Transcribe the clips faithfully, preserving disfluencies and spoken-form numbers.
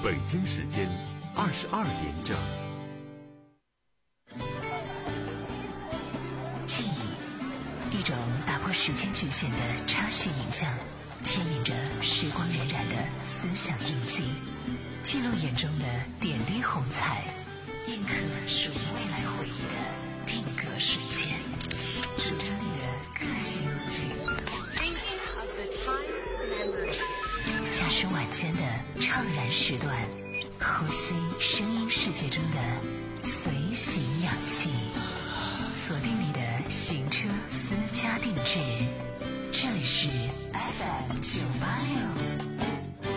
北京时间二十二点整。 记忆，一种打破时间局限的插叙影像，牵引着时光荏苒的思想印记，记录眼中的点滴红彩，印刻属于未来回忆的定格瞬间，主张你的个性路径。驾驶晚间的怅然时段，呼吸声音世界中的随行氧气，锁定你的行车私家定制。这里是 F M 九八六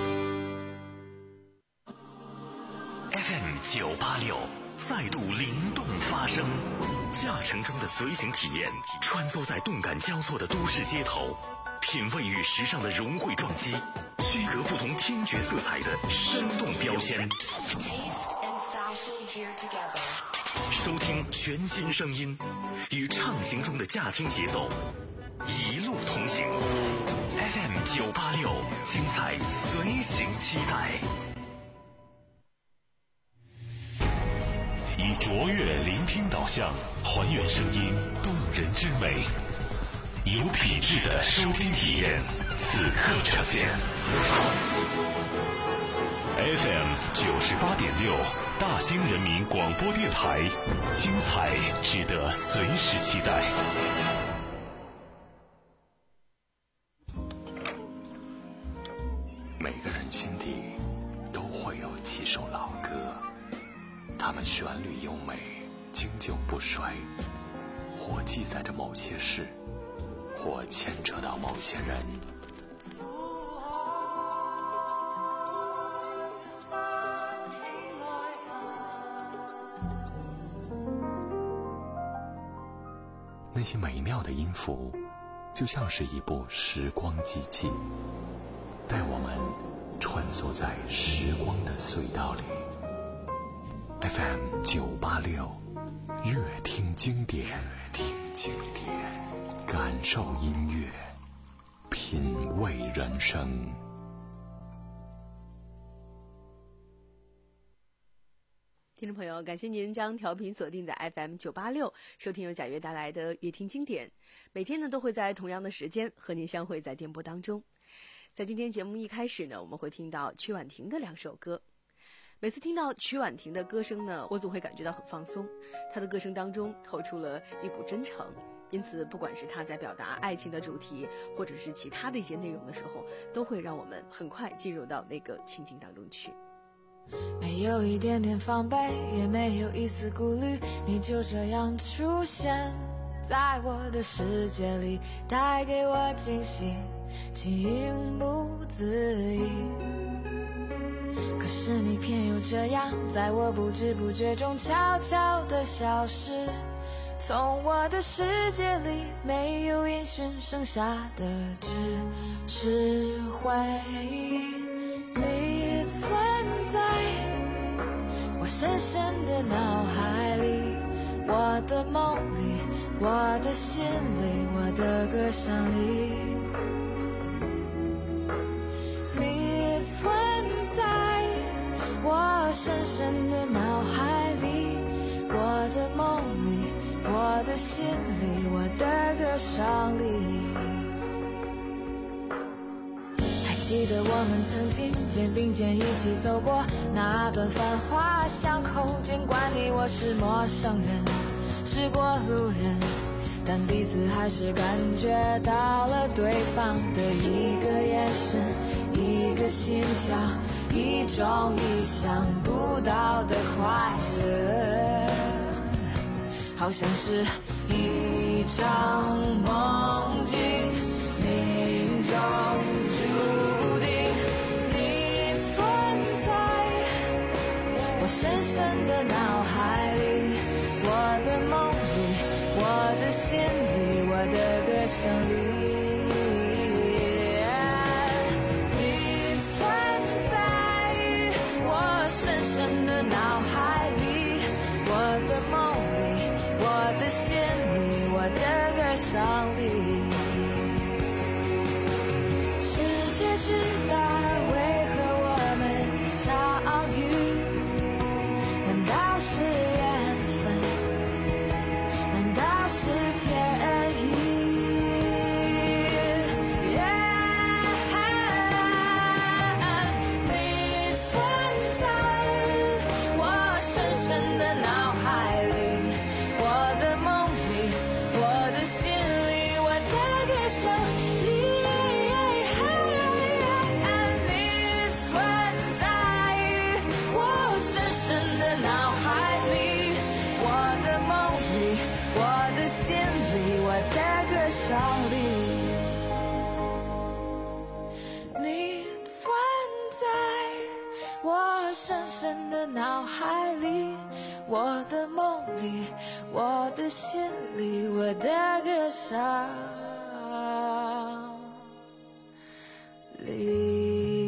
F M 九八六再度灵动发声，驾乘中的随行体验，穿梭在动感交错的都市街头，品味与时尚的融汇撞击，区隔不同听觉色彩的生动标签，收听全新声音，与畅行中的驾听节奏一路同行。 F M 九八六，精彩随行期待。以卓越聆听导向，还原声音动人之美，有品质的收听体验，此刻呈现。F M 九十八点六，大兴人民广播电台，精彩值得随时期待。每个人心底都会有几首老歌，它们旋律优美，经久不衰，或记载着某些事，或牵扯到某些人。那些美妙的音符，就像是一部时光机器，带我们穿梭在时光的隧道里。F M 九八六，乐听经典，乐听经典，感受音乐，品味人生。 听众朋友，感谢您将调频锁定在 F M 九八六，收听由贾悦带来的乐听经典。每天呢都会在同样的时间和您相会在电波当中。在今天节目一开始呢，我们会听到曲婉婷的两首歌。每次听到曲婉婷的歌声呢，我总会感觉到很放松。她的歌声当中透出了一股真诚，因此不管是她在表达爱情的主题，或者是其他的一些内容的时候，都会让我们很快进入到那个情景当中去。 没有一点点防备，也没有一丝顾虑，你就这样出现在我的世界里，带给我惊喜，情不自已。可是你偏又这样，在我不知不觉中悄悄地消失，从我的世界里没有音讯，剩下的只是回忆。你存在我深深的脑海里，我的梦里，我的心里，我的歌声里。你存在我深深的脑海里，我的梦里，我的心里，我的歌声里。记得我们曾经肩并肩一起走过那段繁华巷口，尽管你我是陌生人，是过路人，但彼此还是感觉到了对方的一个眼神，一个心跳，一种意想不到的快乐，好像是一场梦境，命中注定。你存在我深深的脑海里，我的梦里，我的心里，我的歌声里。你存在我深深的脑海里，我的梦里，我的心里，我的歌声里。世界之大，为何我们相角里。你存在我深深的脑海里，我的梦里，我的心里，我的歌声里。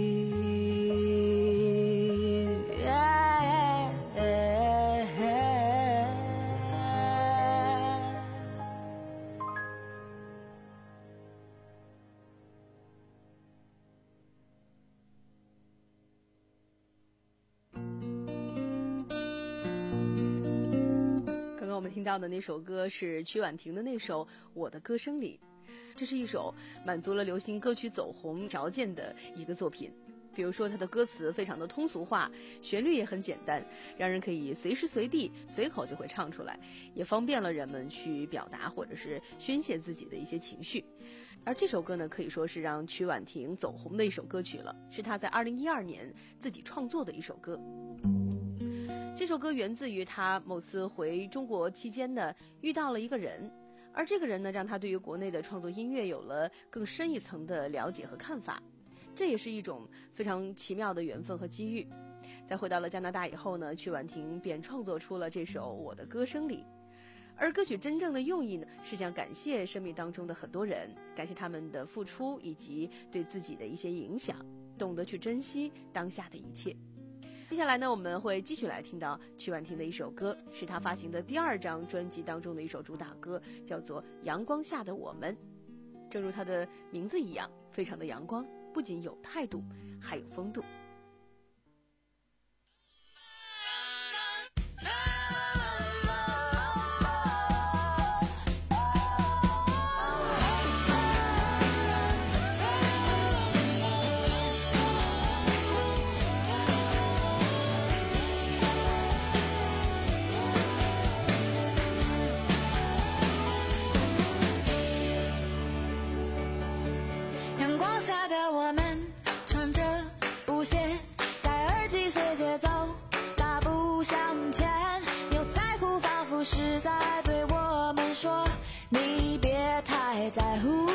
刚刚我们听到的那首歌是曲婉婷的那首《我的歌声里》，这是一首满足了流行歌曲走红条件的一个作品。比如说它的歌词非常的通俗化，旋律也很简单，让人可以随时随地随口就会唱出来，也方便了人们去表达或者是宣泄自己的一些情绪。而这首歌呢，可以说是让曲婉婷走红的一首歌曲了，是她在二零一二年自己创作的一首歌。这首歌源自于她某次回中国期间呢，遇到了一个人，而这个人呢，让她对于国内的创作音乐有了更深一层的了解和看法。这也是一种非常奇妙的缘分和机遇。在回到了加拿大以后呢，曲婉婷便创作出了这首《我的歌声里》。而歌曲真正的用意呢，是想感谢生命当中的很多人，感谢他们的付出以及对自己的一些影响，懂得去珍惜当下的一切。接下来呢，我们会继续来听到曲婉婷的一首歌，是她发行的第二张专辑当中的一首主打歌，叫做《阳光下的我们》。正如它的名字一样，非常的阳光，不仅有态度，还有风度。 阳光下的我们穿着布鞋，戴耳机随节奏大步向前，牛仔裤仿佛是在对我们说，你别太在乎。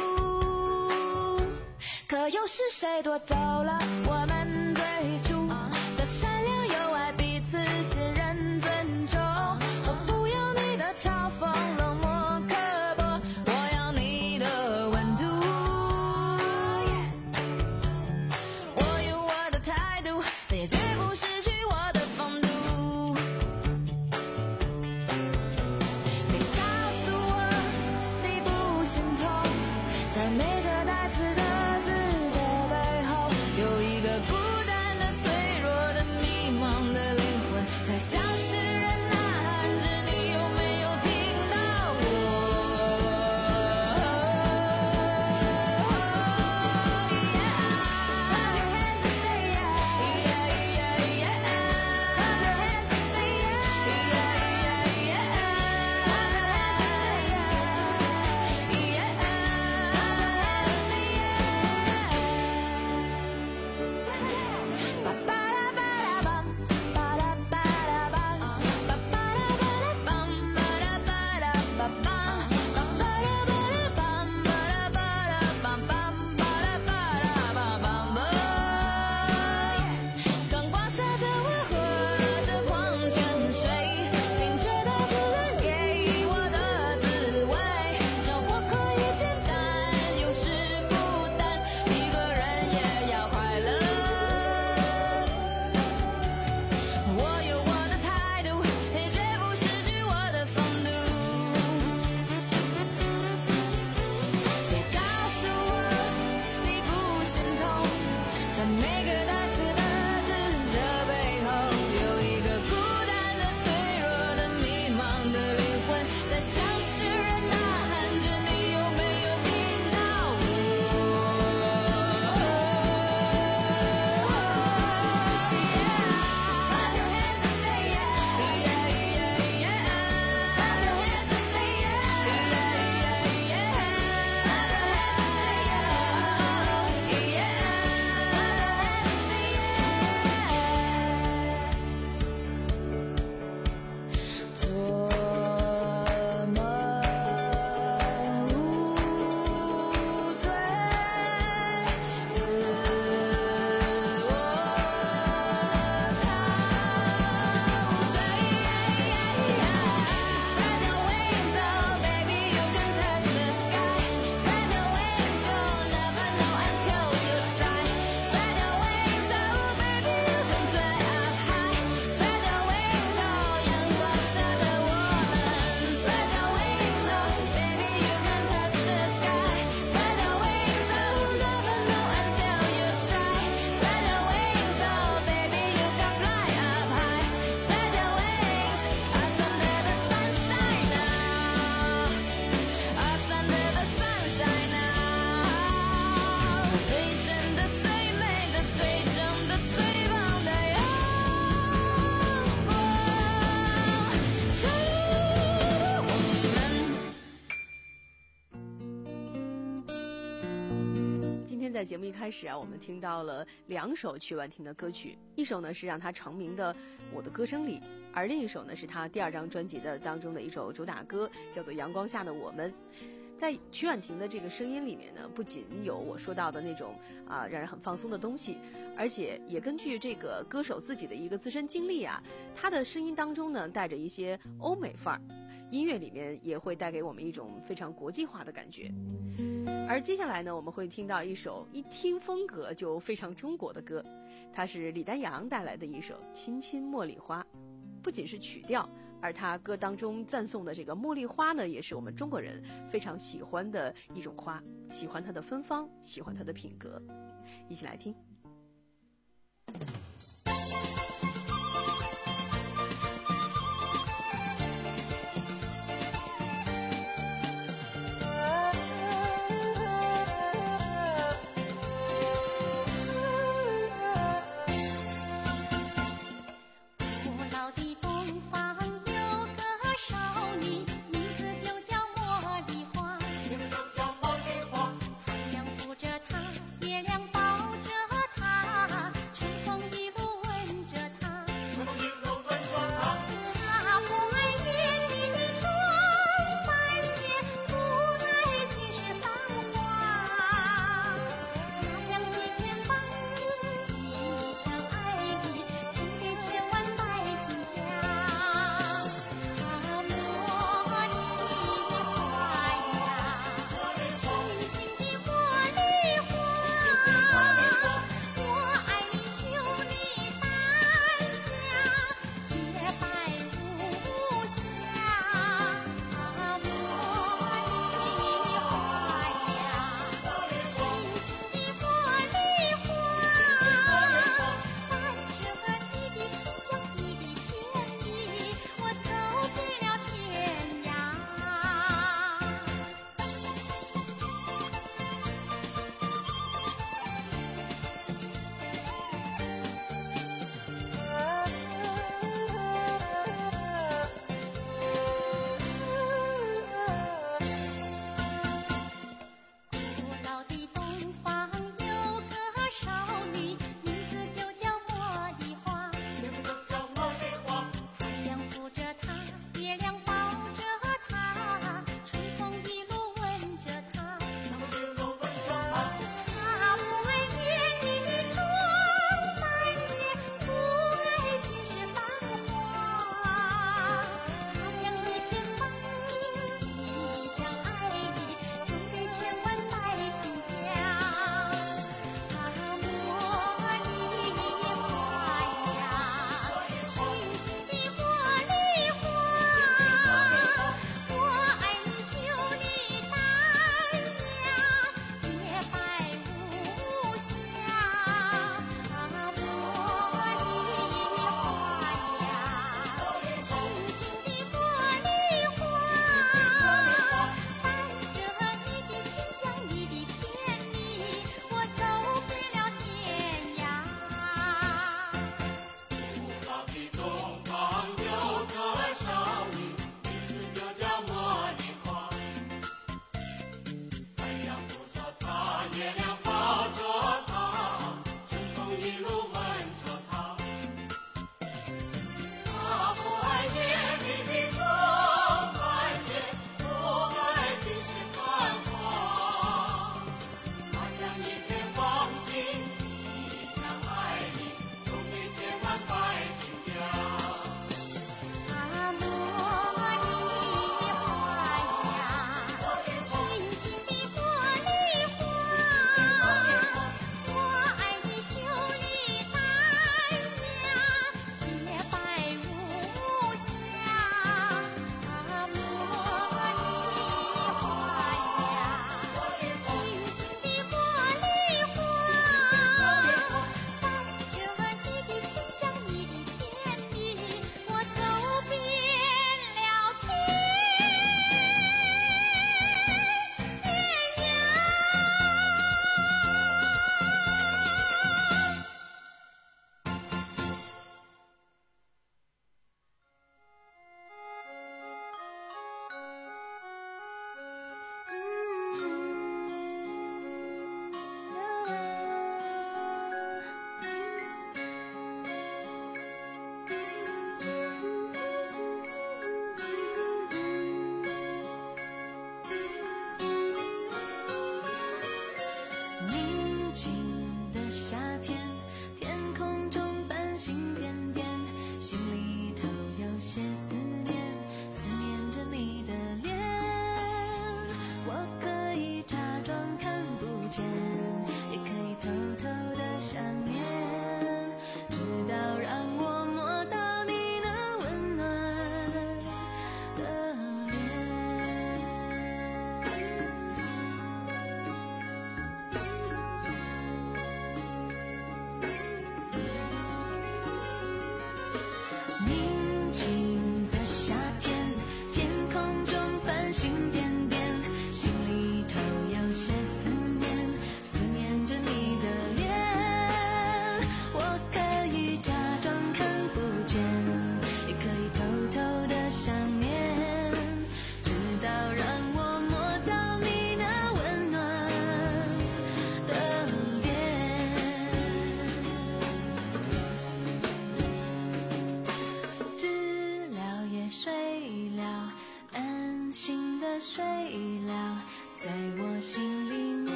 可又是谁夺走了我们最初的善良友爱，彼此信任尊重。我不要你的嘲讽冷漠刻薄，我要你的温度。我有我的态度，但也绝不失去我的风度。别告诉我你不心痛，在每个带刺的字的背后有一个故在节目一开始啊，我们听到了两首曲婉婷的歌曲，一首呢是让她成名的《我的歌声里》，而另一首呢是她第二张专辑的当中的一首主打歌，叫做《阳光下的我们》。在曲婉婷的这个声音里面呢，不仅有我说到的那种啊让人很放松的东西，而且也根据这个歌手自己的一个自身经历啊，她的声音当中呢带着一些欧美范儿，音乐里面也会带给我们一种非常国际化的感觉。而接下来呢，我们会听到一首一听风格就非常中国的歌，它是李丹阳带来的一首《亲亲茉莉花》。不仅是曲调，而他歌当中赞颂的这个茉莉花呢，也是我们中国人非常喜欢的一种花，喜欢它的芬芳，喜欢它的品格。一起来听。 太阳扶着她，月亮抱着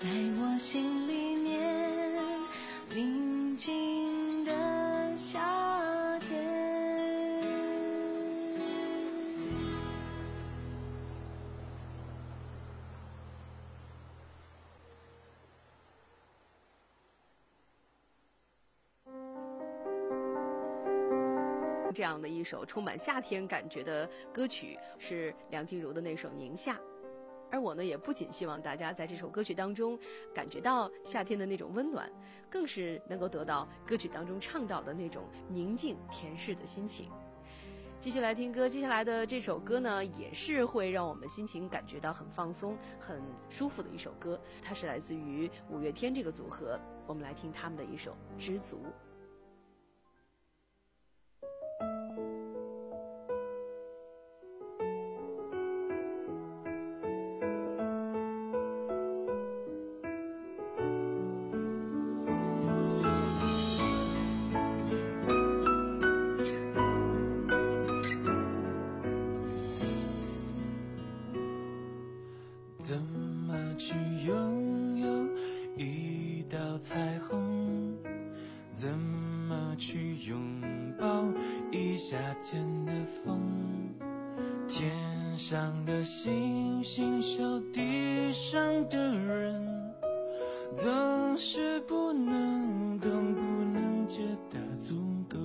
在我心里面宁静的夏天。 这样的一首充满夏天感觉的歌曲是梁静茹的那首《宁夏》，而我呢也不仅希望大家在这首歌曲当中感觉到夏天的那种温暖，更是能够得到歌曲当中倡导的那种宁静恬适的心情。继续来听歌，接下来的这首歌呢也是会让我们心情感觉到很放松很舒服的一首歌，它是来自于五月天这个组合，我们来听他们的一首《知足》。 怎么去拥有一道彩虹？怎么去拥抱一夏天的风？天上的星星笑地上的人，总是不能懂，不能觉得足够。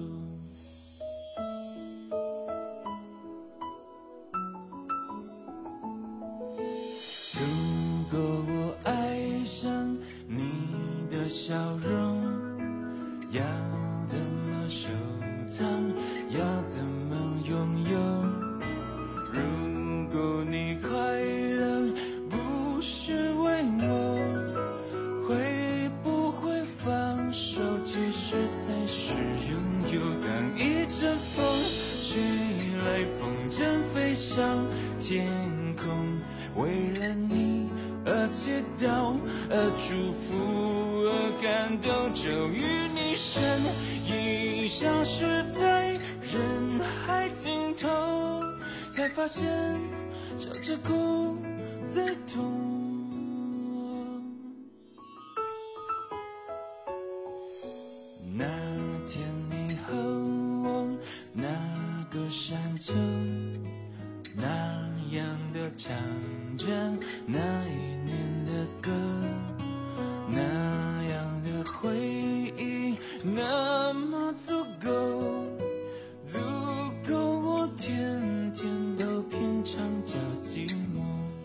如果我爱上你的笑容，要怎么收藏，要怎么拥有？如果你快乐不是为我，会不会放手，其实才是拥有？当一阵风吹来，风筝飞上天空，为了你而祈祷，而祝福，而感动，终于你身影消失在人海尽头，才发现笑着哭最痛。那天你和我那个山丘，那样的唱着那一年的歌，那样的回忆那么足够，足够我天天都品尝着寂寞。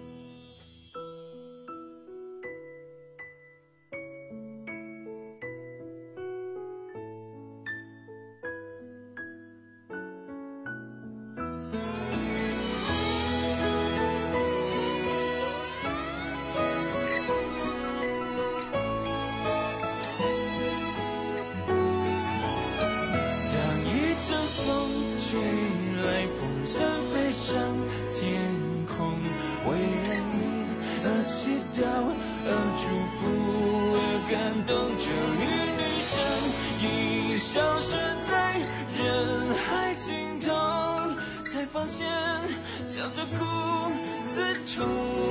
吹来风筝飞上天空，为了你而祈祷，而祝福，而感动，终于你身影消失在人海尽头，才发现笑着哭最痛。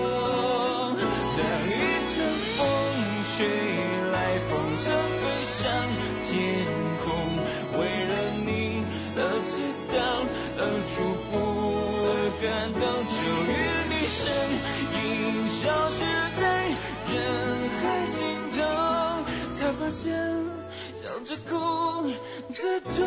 当一阵风吹来，风筝飞上天空，为了你而祈祷，而祝福，而感动，终于你身影消失在人海尽头，才发现笑着哭最痛。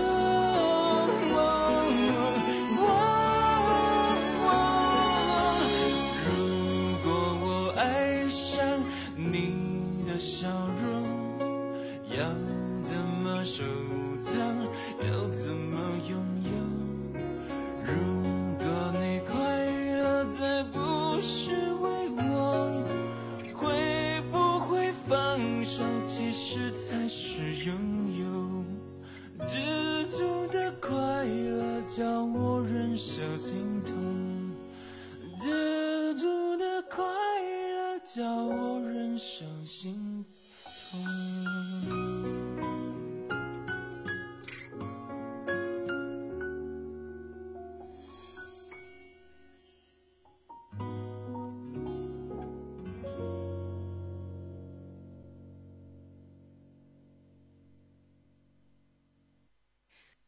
如果我爱上你的笑容，要怎么收藏，要怎么拥有？如果你快乐再不是为我，会不会放手，其实才是拥有？知足的快乐叫我忍受心痛，知足的快乐叫我忍受心痛。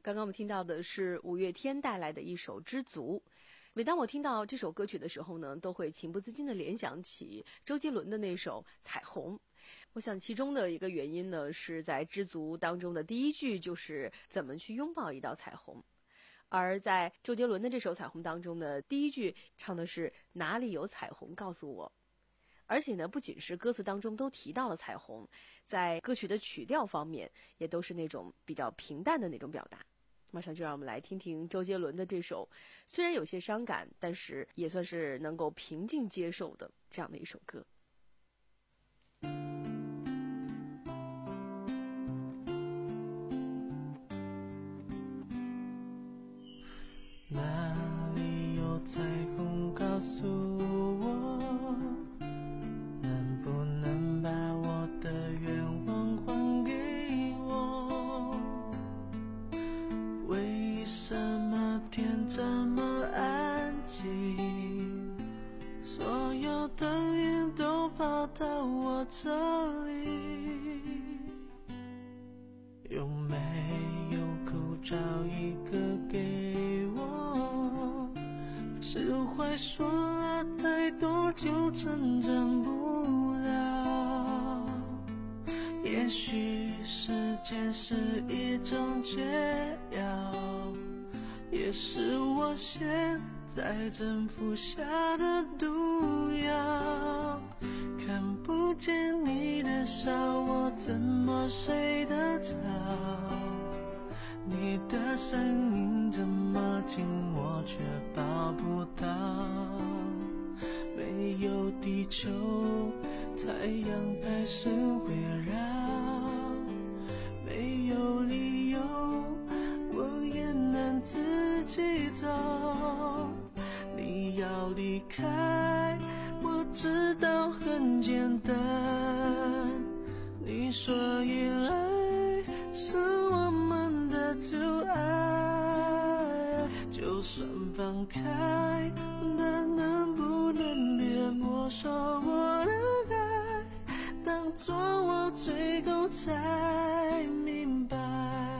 刚刚我们听到的是五月天带来的一首《知足》。每当我听到这首歌曲的时候呢，都会情不自禁地联想起周杰伦的那首《彩虹》。我想其中的一个原因呢，是在《知足》当中的第一句就是怎么去拥抱一道彩虹，而在周杰伦的这首《彩虹》当中呢，第一句唱的是哪里有彩虹告诉我。而且呢，不仅是歌词当中都提到了彩虹，在歌曲的曲调方面也都是那种比较平淡的那种表达。马上就让我们来听听周杰伦的这首虽然有些伤感，但是也算是能够平静接受的这样的一首歌。 哪里有彩虹告诉我，能不能把我的愿望还给我？为什么天这么安静，所有的云都跑到我这里？有没有口罩一个给我？释怀说了太多就成长不了。也许时间是一种解药，也是我现在正服下的毒药。看不见你的笑，我怎么睡得着？你的声音这么近，我却抱不到。没有地球，太阳还是围绕。没有理由，我也能自己走。你要离开，我知道很简单。你说依赖是我们的阻碍，就算放开，但能不能别没收我的爱？当作我最后才明白。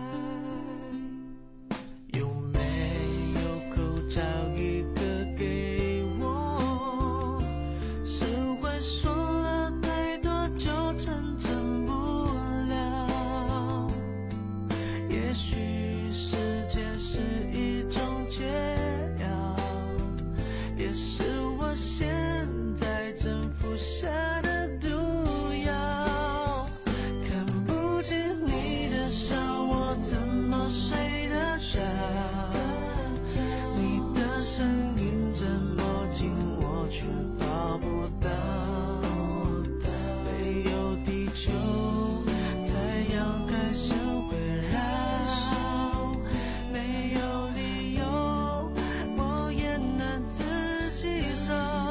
有没有口罩一个给我？释怀说了太多就成真不了。也许时间是一种解药，也是我现在正服下的毒药。看不见你的笑，我怎么睡得着？你的声音这么近，我却抱不到。没有地球，太阳还是围绕。没有理由，我也能自己走。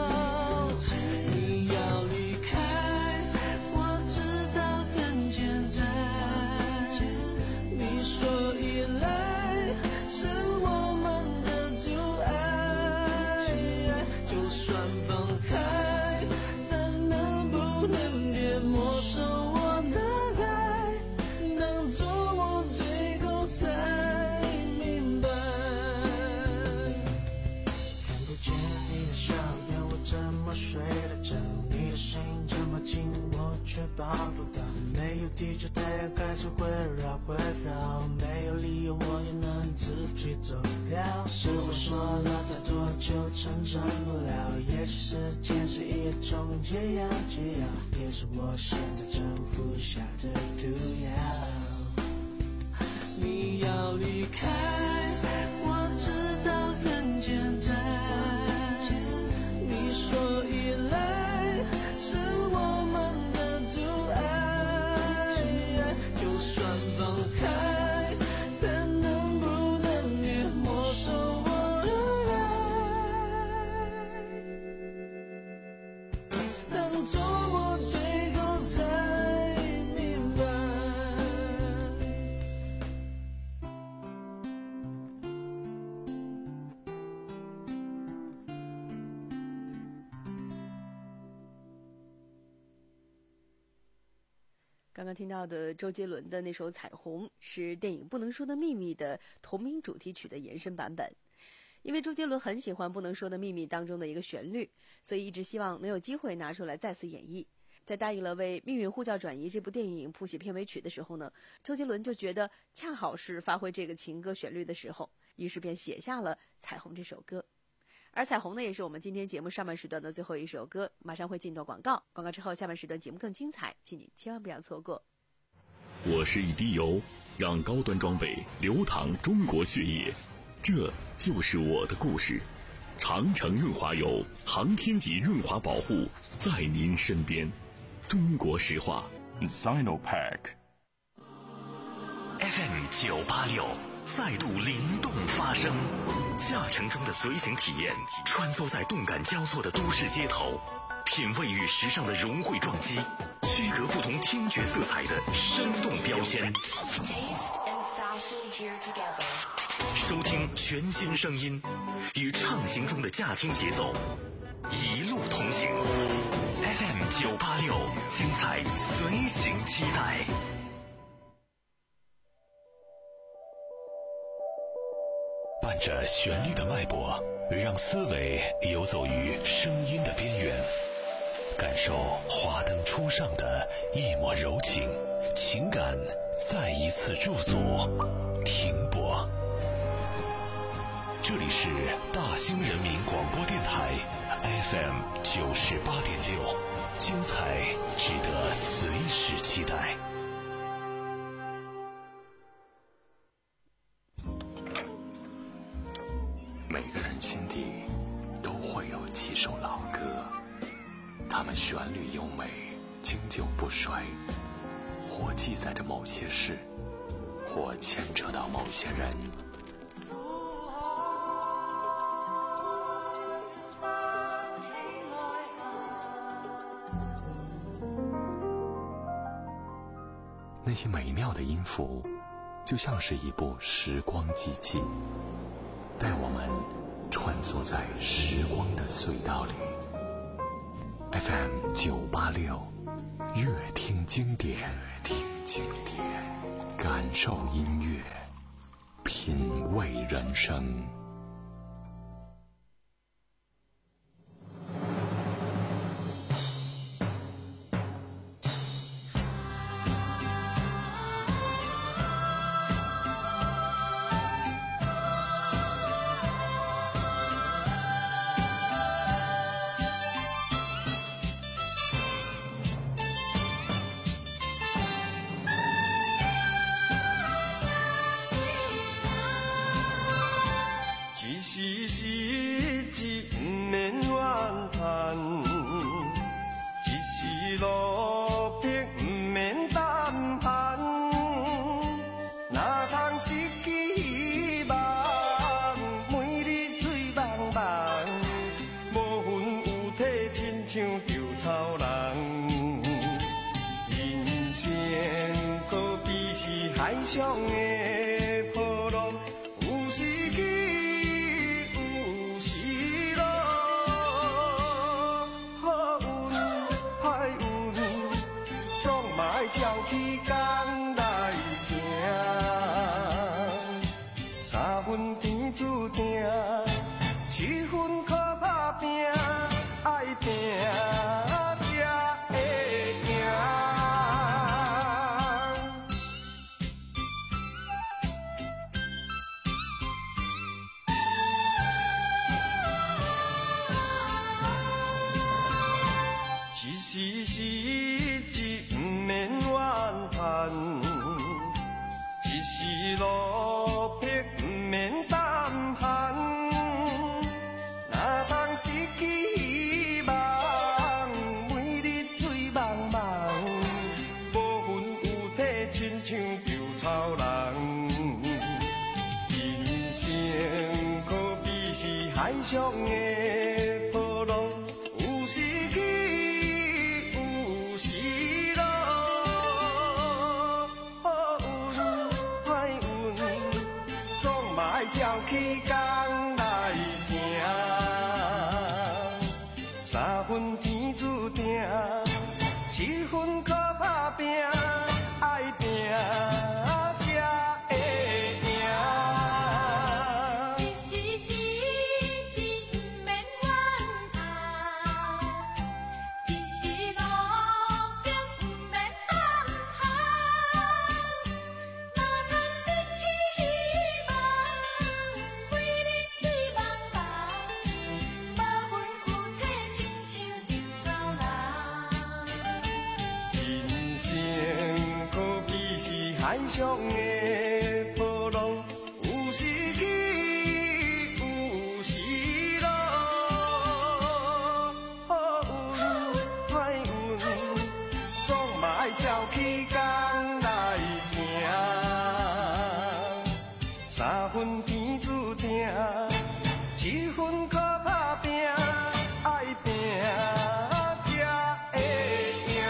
你要离开，我知道很简单。你说依赖是我们的阻碍，就算放开，但能不能别没收我的爱？当作我最后才明白。看不见你的笑，要我怎么睡得着？你的声音这么近，我却抱不到。没有地球，太阳还是会绕会绕。没有理由，我也能自己走掉。是我说了太多就成真不了。也许时间是一种解药，解药也是我现在正服下的毒药。你要离开，我知道很简单。你说依赖是我们的阻碍，就算放开，但能不能别没收我的爱？当作我最后才明白。 刚刚听到的周杰伦的那首《彩虹》是电影《不能说的秘密》的同名主题曲的延伸版本。因为周杰伦很喜欢《不能说的秘密》当中的一个旋律，所以一直希望能有机会拿出来再次演绎。在答应了为《命运呼叫转移》这部电影谱写片尾曲的时候呢，周杰伦就觉得恰好是发挥这个情歌旋律的时候，于是便写下了《彩虹》这首歌。而《彩虹》呢，也是我们今天节目上半时段的最后一首歌，马上会进到广告。广告之后，下半时段节目更精彩，请你千万不要错过。 我是一滴油，让高端装备流淌中国血液，这就是我的故事。长城润滑油，航天级润滑保护，在您身边。中国石化 Sinopec F M 九八六再度灵动发声，驾乘中的随行体验，穿梭在动感交错的都市街头，品味与时尚的融汇撞击，区隔不同听觉色彩的生动标签，收听全新声音，与畅行中的驾听节奏，一路同行。F M 九八六，精彩随行期待。伴着旋律的脉搏，让思维游走于声音的边缘，感受华灯初上的一抹柔情，情感再一次驻足停泊。这里是大兴人民广播电台 F M 九十八点六，精彩值得随时期待。 每个人心底都会有几首老歌，它们旋律优美，经久不衰，或记载着某些事，或牵扯到某些人。那些美妙的音符，就像是一部时光机器，带我们穿梭在时光的隧道里。 F M 九八六，乐听经典，乐听经典，感受音乐，品味人生。 一时失志不免怨叹，一时落魄不免胆寒。哪通失去希望，每日醉茫茫，无魂有体，亲像稻草人。人生可比是海上的波浪，有时起。照起工来行，三分天注定，七分靠打拼，爱拼才会赢。一时失志不免怨叹，一时落魄不免胆寒。哪通失去希望，每日醉茫茫，无魂有体，亲像稻草人。人生可比是海上的波浪，有时起。照起工来行，三分天注定，七分靠打拼。 爱上的波浪，有时起，有时落。好运歹运，总嘛爱照起工来拼。三分天注定，七分靠打拼，爱拼才会赢。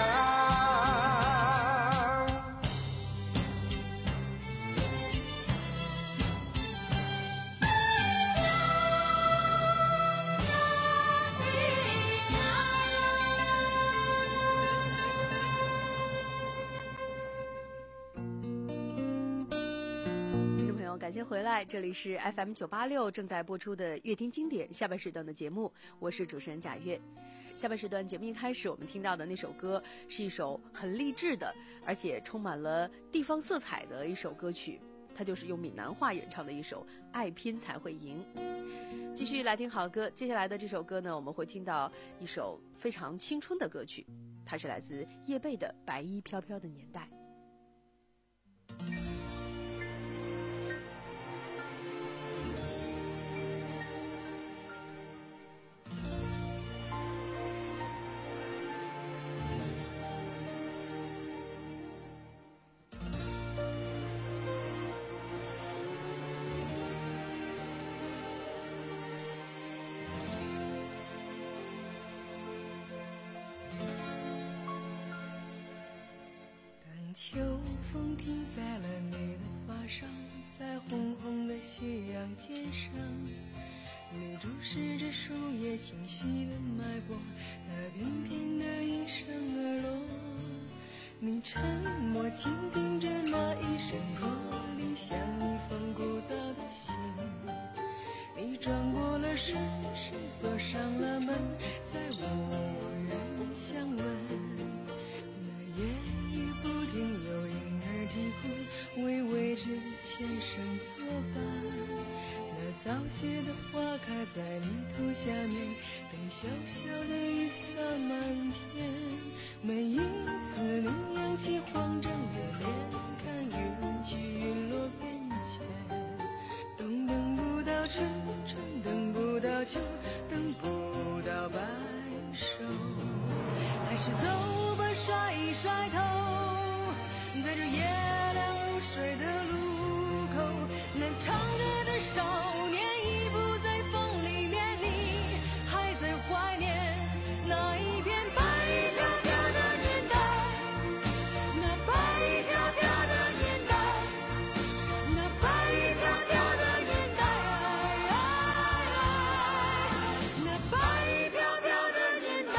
感谢回来，这里是 F M 九八六正在播出的乐听经典下半时段的节目，我是主持人贾月。下半时段节目一开始我们听到的那首歌是一首很励志的，而且充满了地方色彩的一首歌曲，它就是用闽南话演唱的一首《爱拼才会赢》。继续来听好歌，接下来的这首歌呢，我们会听到一首非常青春的歌曲，它是来自叶蓓的《白衣飘飘的年代》。 秋风停在了你的发上，在红红的夕阳肩上，你注视着树叶清晰的脉搏，那翩翩的应声而落。你沉默倾听着那一声驼铃，像一封古早的信。你转过了身，是锁上了门，再无人相问。那夜不停有婴儿啼哭，为未知的前生作伴。那早谢的花开在泥土下面，等小小的雨洒满天。每一次你扬起慌张的脸，看云起云落变迁。冬等不到春，春等不到秋，等不到白首。还是走吧，甩一甩头，在这夜凉如水的路口，那唱歌的少年已不在风里面，你还在怀念那一片白衣飘飘的年代，那白衣飘飘的年代，那白衣飘飘的年代，那白衣飘飘的年代。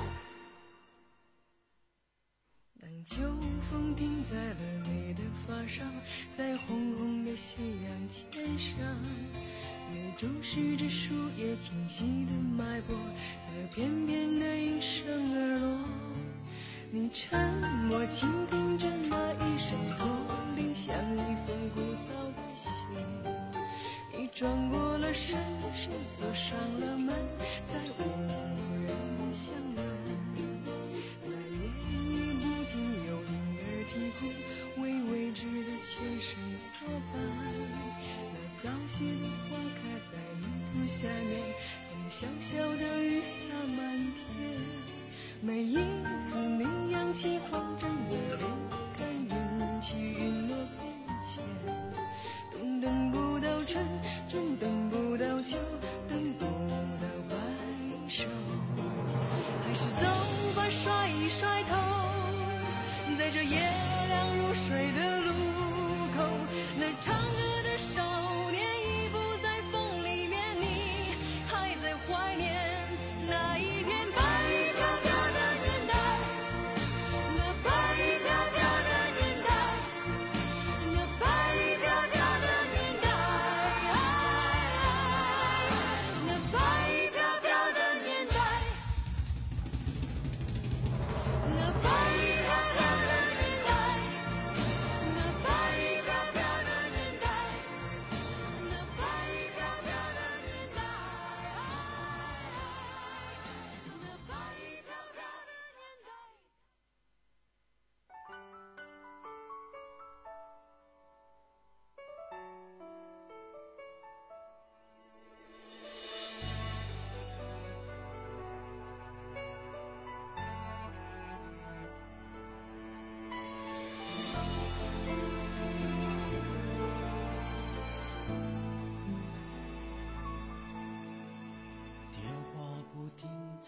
当秋风停在了你的发上，在红红的夕阳肩上，你注视着树叶清晰的脉搏，那翩翩的应声而落。你沉默倾听着那一声驼铃，像一封古早的信。你转过了身，是锁上了门，再无人相问。那夜已不停有婴儿啼哭，为未知的前生作伴。那早谢的花开在泥土下面，等小小的雨洒满天。每一次你扬起慌张的脸，看云起云落变迁。冬等不到春，春等不到秋，等不到白首。还是走吧，甩一甩头，在这夜凉如水的路口，那唱歌的少年已不在风里面，你还在怀念那一片白衣飘飘的年代，那白衣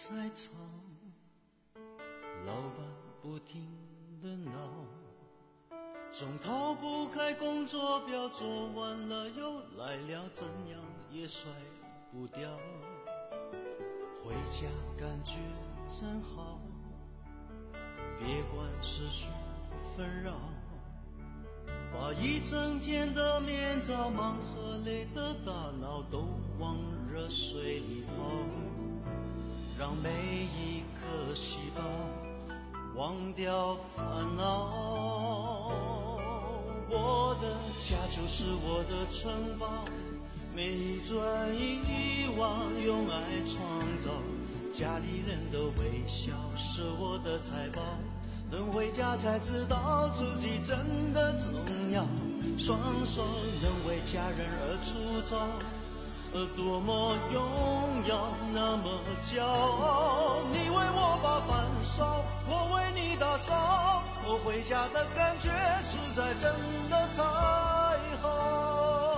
在吵，老板不停地闹，总逃不开工作表，做完了又来了，怎样也甩不掉。回家感觉真好，别管世俗纷扰，把一整天的面罩、忙和累的大脑都往热水里泡，让每一颗细胞忘掉烦恼。我的家就是我的城堡，每一砖一瓦用爱创造，家里人的微笑是我的财宝，能回家才知道自己真的重要，双手能为家人而出招，多么荣耀，那么骄傲。你为我把饭烧，我为你打扫，我回家的感觉实在真的太好。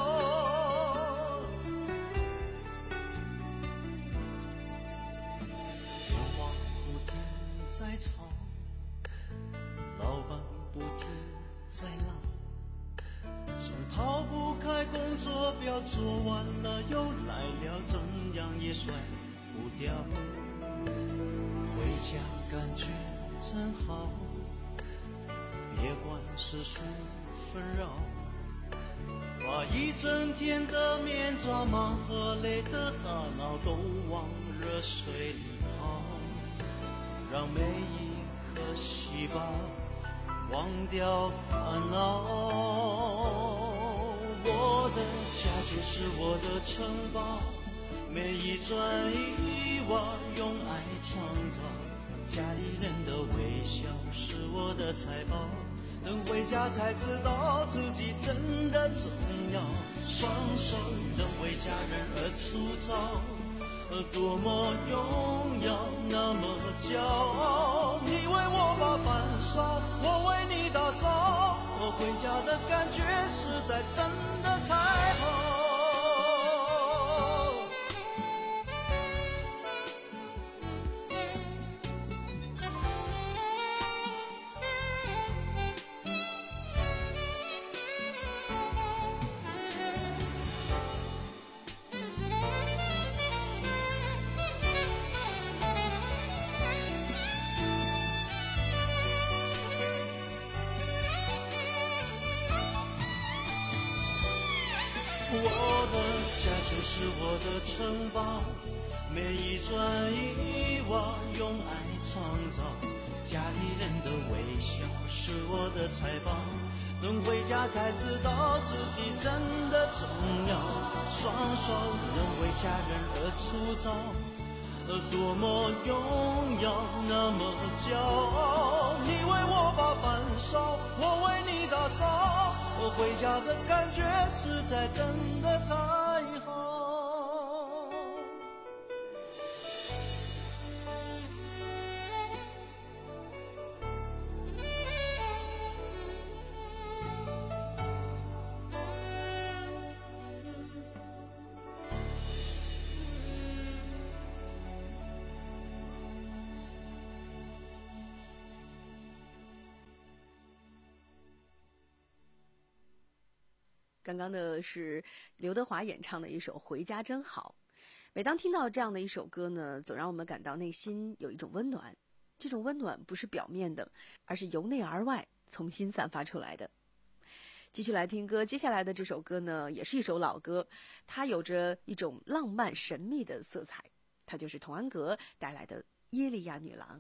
电话不停在吵，老板不停在闹，总逃不开工作表，做完了又来了，怎样也甩不掉。回家感觉真好，别管世俗纷扰，把一整天的面罩、忙和累的大脑都往热水里泡，让每一颗细胞忘掉烦恼。我的家就是我的城堡，每一砖一瓦用爱创造，家里人的微笑是我的财宝，等回家才知道自己真的重要，双手能为家人而出招，多么荣耀，那么骄傲。你为我把饭烧，我为你打扫，我回家的感觉实在真的太好。我的家就是我的城堡，每一砖一瓦用爱创造，家里人的微笑是我的财宝，能回家才知道自己真的重要，双手能为家人而出招，多么荣耀，那么骄傲。你为我把饭烧，我为你打扫，我回家的感觉实在真的太好。 刚刚的是刘德华演唱的一首《回家真好》。每当听到这样的一首歌呢，总让我们感到内心有一种温暖。这种温暖不是表面的，而是由内而外从心散发出来的。继续来听歌，接下来的这首歌呢，也是一首老歌，它有着一种浪漫神秘的色彩，它就是童安格带来的《耶利亚女郎》。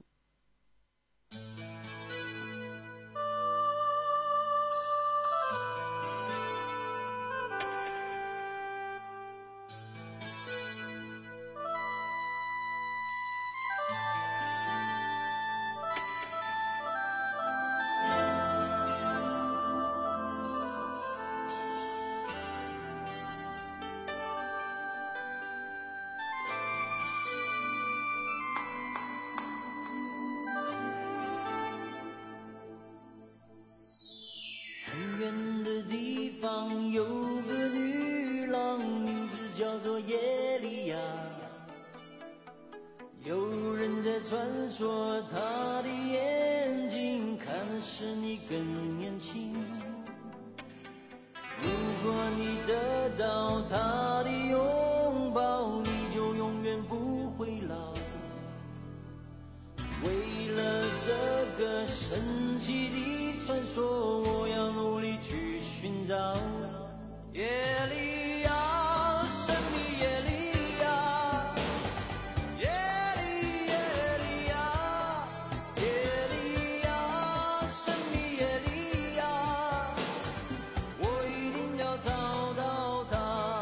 有个女郎，名字叫做耶利亚。 有人在传说，他的眼睛看的是你更年轻。如果你得到他的拥抱，你就永远不会老。为了这个神奇的传说，我要努力去寻找。夜里呀，神秘夜里呀，夜里夜里呀，夜里呀，神秘夜里呀，我一定要找到他。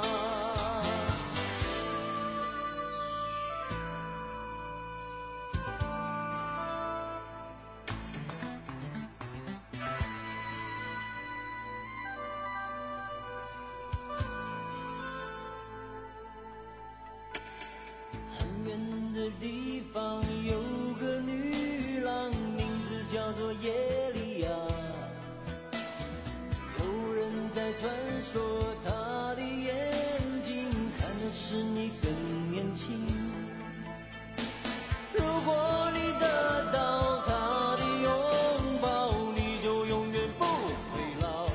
很远的地方有个女郎，名字叫做耶利亚。有人在传说，她的眼睛看的是你更年轻。如果你得到她的拥抱，你就永远不会老。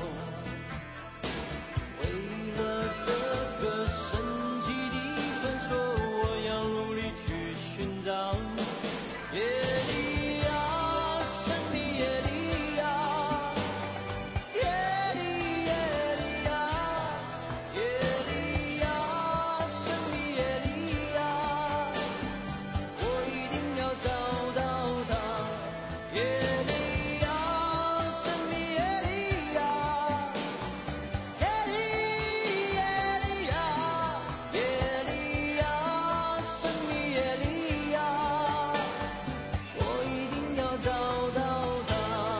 为了这个神奇的传说，我要努力去寻找。夜里呀，神秘夜里呀，夜里夜里呀，夜里呀，神秘夜里呀，我一定要找到他。夜里呀，神秘夜里呀，夜里夜里呀，夜里呀，神秘夜里呀，我一定要找到他。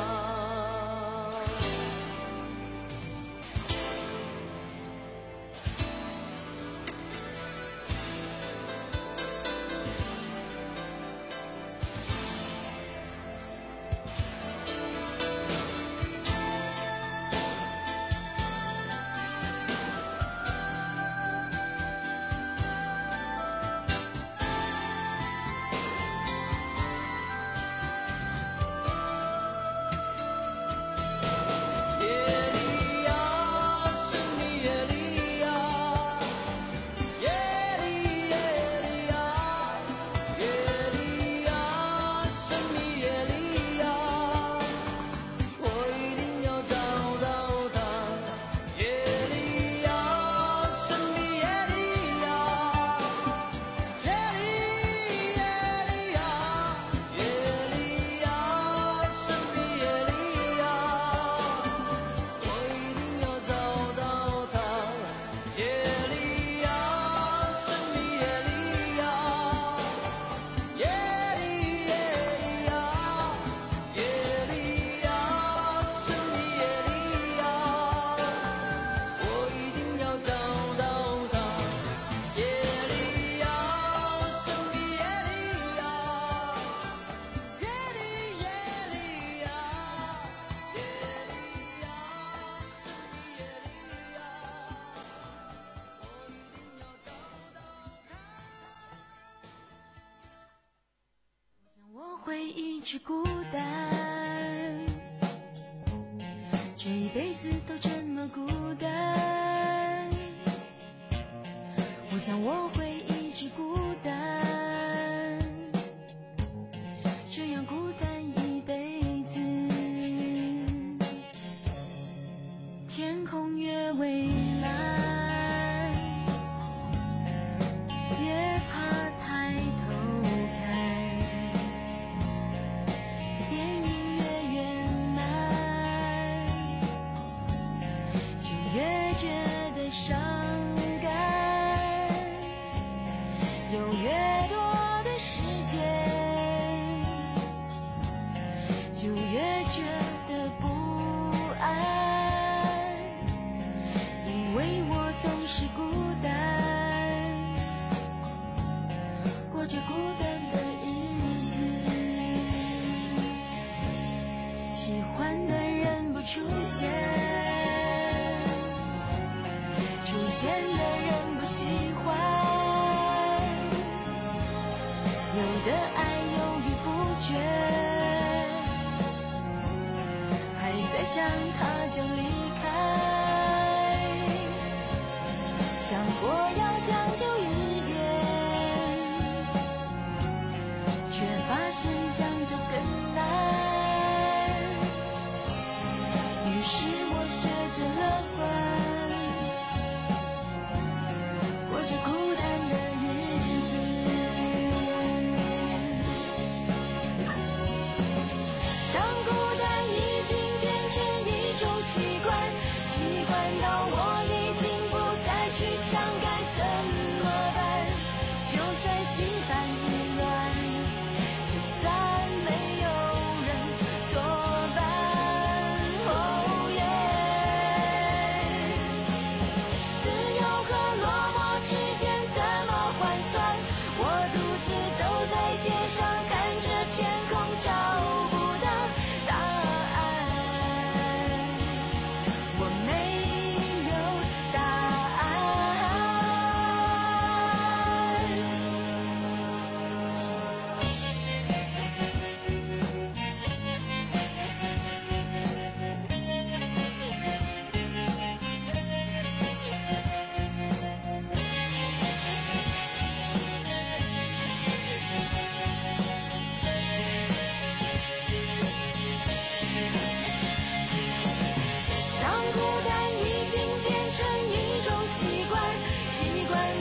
夜里呀，神秘夜里呀，夜里夜里呀，夜里呀，神秘夜里呀，我一定要找到他。夜里呀，神秘夜里呀，夜里夜里呀，夜里呀，神秘夜里呀，我一定要找到他。夜里呀，神秘夜里呀，夜里夜里呀，夜里呀，神秘夜里呀，我一定要找到他。夜里呀，神秘夜里呀，夜里夜里呀，夜里呀，神秘夜里呀，我一定要找到他。 我会一直孤单，这一辈子都这么孤单。我想我会一直孤单，这样孤单一辈子。天空越蔚蓝，越怕抬头看。电影越圆满，就越觉得伤感，有越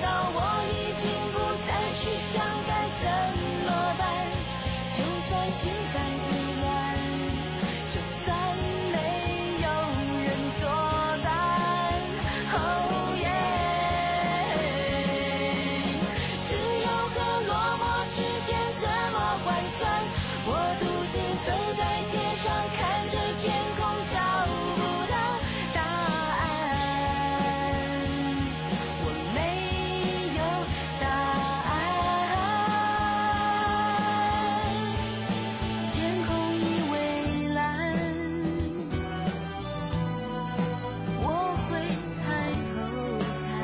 道我已经不再去想该怎么办，就算心烦意乱，就算没有人作伴。Oh yeah， 自由和落寞之间怎么换算？我独自走在街上，看着天空，找不到答案。我没有答案，天空已蔚蓝，我会抬头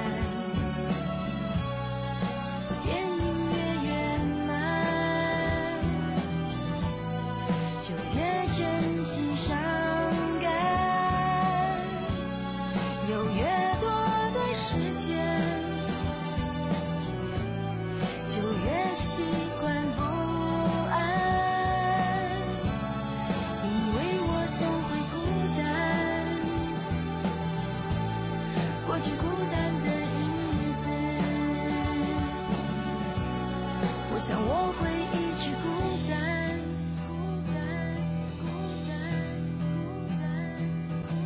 看，电影越圆满，就越珍惜伤感，有越多的时间，就越习惯不安，因为我总会孤单，过着孤单的日子，我想我会一直孤单，孤单，孤单，孤单，孤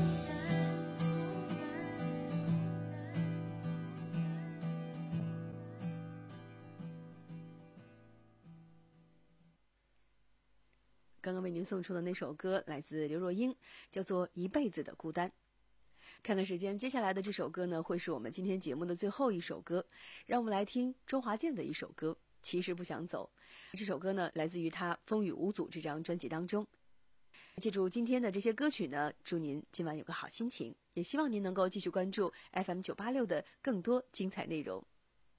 刚刚为您送出的那首歌来自刘若英，叫做《一辈子的孤单》。看看时间，接下来的这首歌呢，会是我们今天节目的最后一首歌，让我们来听周华健的一首歌《其实不想走》。这首歌呢，来自于他《风雨无阻》这张专辑当中。记住今天的这些歌曲呢，祝您今晚有个好心情，也希望您能够继续关注 F M 九八六 的更多精彩内容。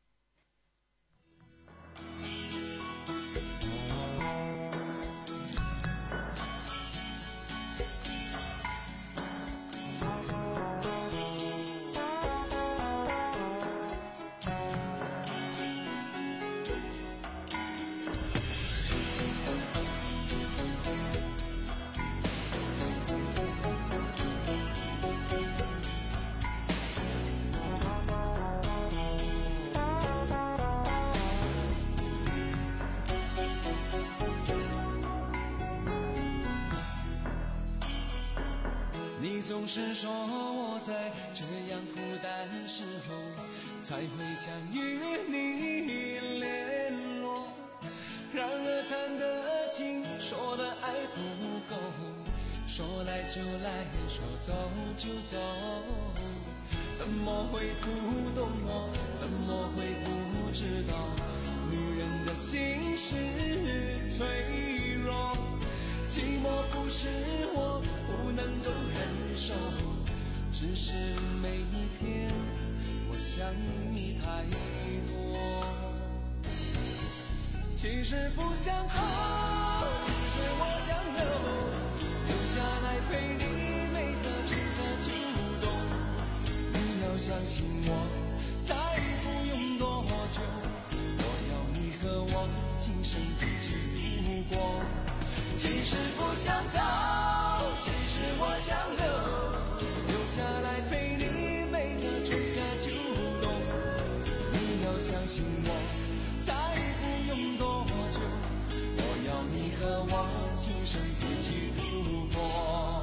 你总是说我在这样孤单时候才会想与你联络，然而谈得情，说的爱不够，说来就来，说走就走，怎么会不懂我，怎么会不知道女人的心是脆弱，寂寞不是我不能够忍受，只是每一天我想你太多。其实不想走，其实我想留，留下来陪你每个春夏秋冬。你要相信我，再不用多久，我要你和我今生一起度过。其实不想走，其实我想留，留下来陪你每个春夏秋冬。你要相信我，再不用多久，我要你和我今生一起度过。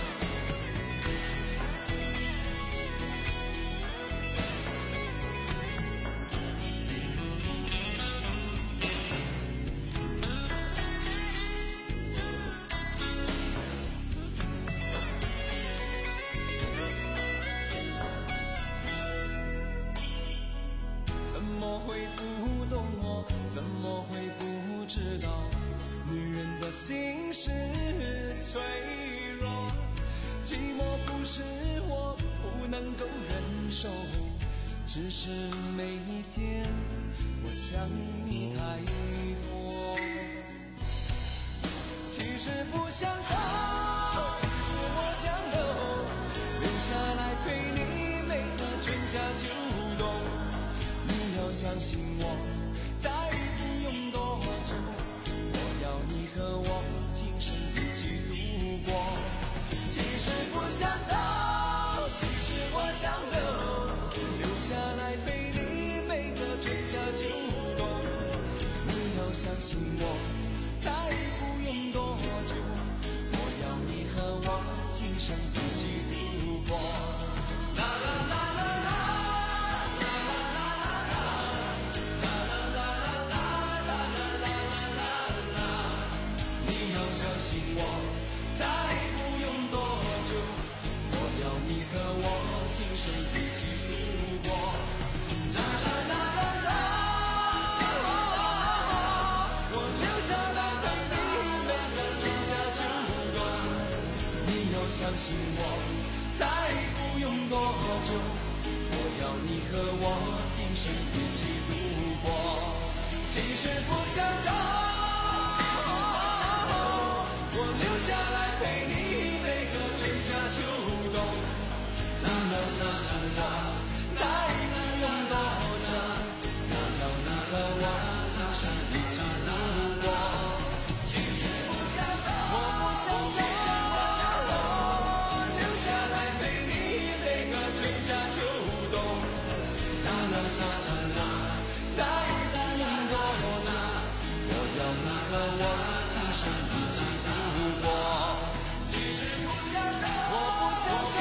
怎么会不知道女人的心是脆弱，寂寞不是我不能够忍受，只是每一天我想你太多。其实不想走，其实我想留，留下来陪你每个春夏秋冬。你要相信我，再不用多久，我要你和我今生一起度过。其实不想走，其实我想留，留下来陪你每我，再不用多久，我要你和我今生一起度过。啦啦啦啦啦，啦啦啦啦啦，啦啦啦啦啦，啦啦啦啦啦，你要相信我，再不用多久，我要你和我今生一起度过。沙沙那沙沙，我留下来陪你每个春夏秋冬。你要相信我，再不用多久，我要你和我今生一起度过。其实不想走，我留下来陪你每个春夏秋冬。你要相信我，再不用多久，我要你和我今生一起度过。其实不想走，我不想走，留下来陪你每个春夏秋冬。你要相信我，再不用多久，我要你和我今生一起度过。其实不想走，我不想走，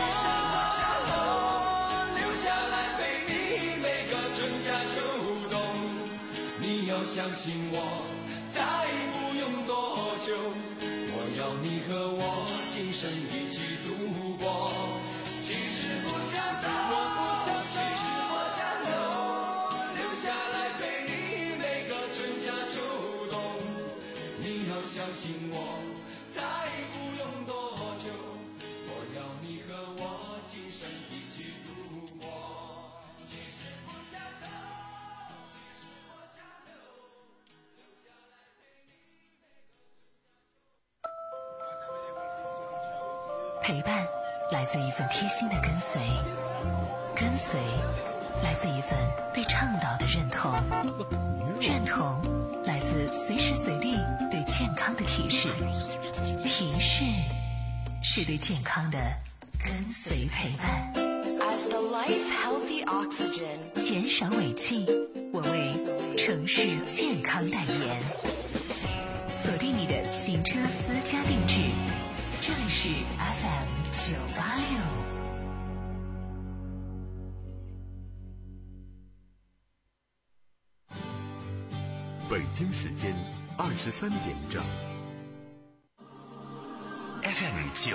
相信我，再不用多久，我要你和我今生一起度过。其实不想走，我不想走，其实我想留，留下来陪你每个春夏秋冬。你要相信我，再不用多久，我要你和我今生一起度过。其实不想走。 陪伴来自一份贴心的跟随，跟随来自一份对倡导的认同，认同来自随时随地对健康的提示，提示是对健康的跟随陪伴。 As the life healthy oxygen， 减少尾气，我为城市健康代言。锁定你的行车私家定制，这里是 F M 九八六。 北京时间二十三点整。F M 九